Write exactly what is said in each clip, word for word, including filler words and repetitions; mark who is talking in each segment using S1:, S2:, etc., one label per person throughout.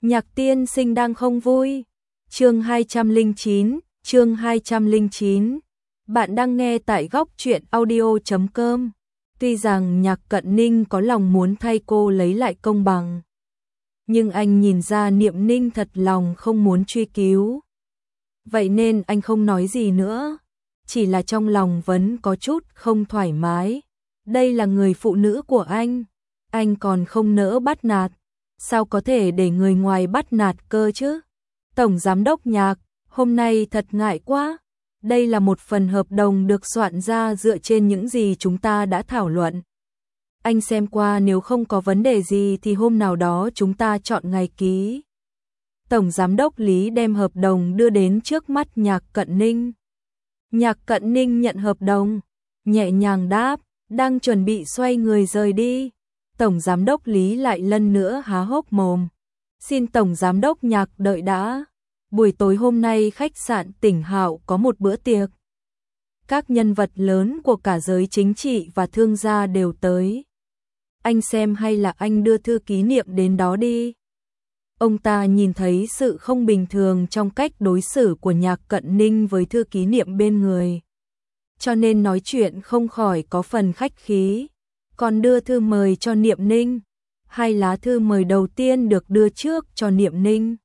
S1: Nhạc tiên sinh đang không vui. Chương hai trăm lẻ chín, chương hai trăm lẻ chín. Bạn đang nghe tại góc truyện audio chấm com. Tuy rằng Nhạc Cận Ninh có lòng muốn thay cô lấy lại công bằng, nhưng anh nhìn ra Niệm Ninh thật lòng không muốn truy cứu. Vậy nên anh không nói gì nữa, chỉ là trong lòng vẫn có chút không thoải mái. Đây là người phụ nữ của anh, anh còn không nỡ bắt nạt, sao có thể để người ngoài bắt nạt cơ chứ? Tổng giám đốc Nhạc, hôm nay thật ngại quá. Đây là một phần hợp đồng được soạn ra dựa trên những gì chúng ta đã thảo luận. Anh xem qua, nếu không có vấn đề gì thì hôm nào đó chúng ta chọn ngày ký. Tổng giám đốc Lý đem hợp đồng đưa đến trước mắt Nhạc Cận Ninh. Nhạc Cận Ninh nhận hợp đồng, nhẹ nhàng đáp, đang chuẩn bị xoay người rời đi. Tổng giám đốc Lý lại lần nữa há hốc mồm. Xin tổng giám đốc Nhạc đợi đã. Buổi tối hôm nay khách sạn Tỉnh Hạo có một bữa tiệc. Các nhân vật lớn của cả giới chính trị và thương gia đều tới. Anh xem hay là anh đưa thư ký Niệm đến đó đi. Ông ta nhìn thấy sự không bình thường trong cách đối xử của Nhạc Cận Ninh với thư ký Niệm bên người, cho nên nói chuyện không khỏi có phần khách khí. Còn đưa thư mời cho Niệm Ninh, hay lá thư mời đầu tiên được đưa trước cho Niệm Ninh?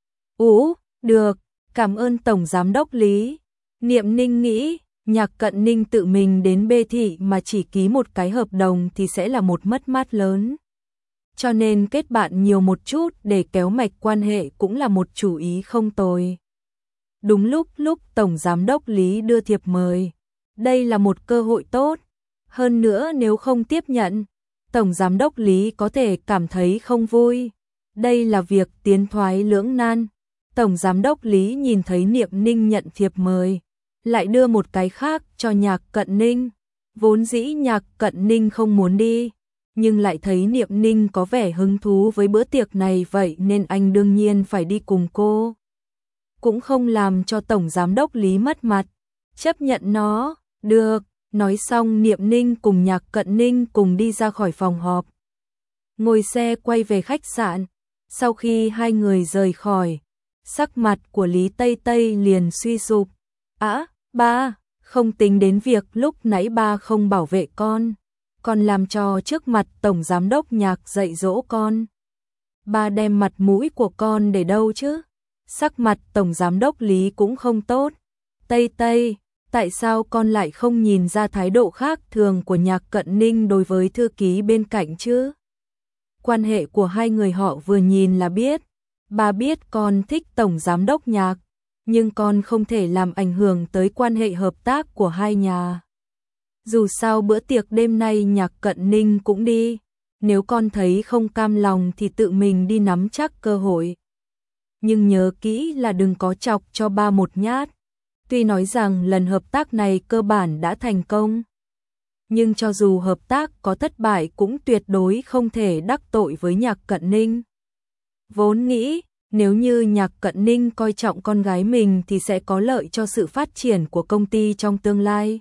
S1: Ú, được, cảm ơn tổng giám đốc Lý. Niệm Ninh nghĩ, Nhạc Cận Ninh tự mình đến Bê Thị mà chỉ ký một cái hợp đồng thì sẽ là một mất mát lớn. Cho nên kết bạn nhiều một chút để kéo mạch quan hệ cũng là một chủ ý không tồi. Đúng lúc lúc tổng giám đốc Lý đưa thiệp mời, đây là một cơ hội tốt. Hơn nữa nếu không tiếp nhận, tổng giám đốc Lý có thể cảm thấy không vui. Đây là việc tiến thoái lưỡng nan. Tổng giám đốc Lý nhìn thấy Niệm Ninh nhận thiệp mời, lại đưa một cái khác cho Nhạc Cận Ninh. Vốn dĩ Nhạc Cận Ninh không muốn đi, nhưng lại thấy Niệm Ninh có vẻ hứng thú với bữa tiệc này, vậy nên anh đương nhiên phải đi cùng cô. Cũng không làm cho tổng giám đốc Lý mất mặt, chấp nhận nó. Được. Nói xong Niệm Ninh cùng Nhạc Cận Ninh cùng đi ra khỏi phòng họp, ngồi xe quay về khách sạn. Sau khi hai người rời khỏi, sắc mặt của Lý Tây Tây liền suy sụp. Á, ba, không tính đến việc lúc nãy ba không bảo vệ con, còn làm trò trước mặt tổng giám đốc Nhạc dạy dỗ con. Ba đem mặt mũi của con để đâu chứ? Sắc mặt tổng giám đốc Lý cũng không tốt. Tây Tây, tại sao con lại không nhìn ra thái độ khác thường của Nhạc Cận Ninh đối với thư ký bên cạnh chứ? Quan hệ của hai người họ vừa nhìn là biết. Bà biết con thích tổng giám đốc Nhạc, nhưng con không thể làm ảnh hưởng tới quan hệ hợp tác của hai nhà. Dù sao bữa tiệc đêm nay Nhạc Cận Ninh cũng đi. Nếu con thấy không cam lòng thì tự mình đi nắm chắc cơ hội. Nhưng nhớ kỹ là đừng có chọc cho ba một nhát. Tuy nói rằng lần hợp tác này cơ bản đã thành công, nhưng cho dù hợp tác có thất bại cũng tuyệt đối không thể đắc tội với Nhạc Cận Ninh. Vốn nghĩ, nếu như Nhạc Cận Ninh coi trọng con gái mình thì sẽ có lợi cho sự phát triển của công ty trong tương lai.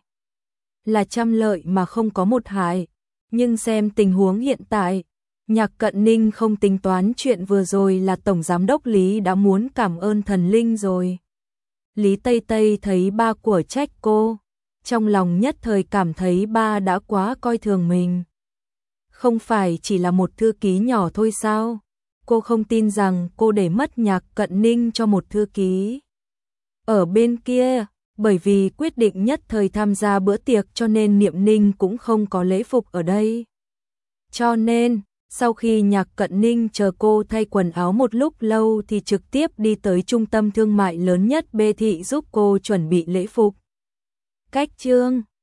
S1: Là trăm lợi mà không có một hại. Nhưng xem tình huống hiện tại, Nhạc Cận Ninh không tính toán chuyện vừa rồi là tổng giám đốc Lý đã muốn cảm ơn thần linh rồi. Lý Tây Tây thấy ba của trách cô, trong lòng nhất thời cảm thấy ba đã quá coi thường mình. Không phải chỉ là một thư ký nhỏ thôi sao? Cô không tin rằng cô để mất Nhạc Cận Ninh cho một thư ký. Ở bên kia, bởi vì quyết định nhất thời tham gia bữa tiệc cho nên Niệm Ninh cũng không có lễ phục ở đây. Cho nên, sau khi Nhạc Cận Ninh chờ cô thay quần áo một lúc lâu thì trực tiếp đi tới trung tâm thương mại lớn nhất Bê Thị giúp cô chuẩn bị lễ phục. Cách chương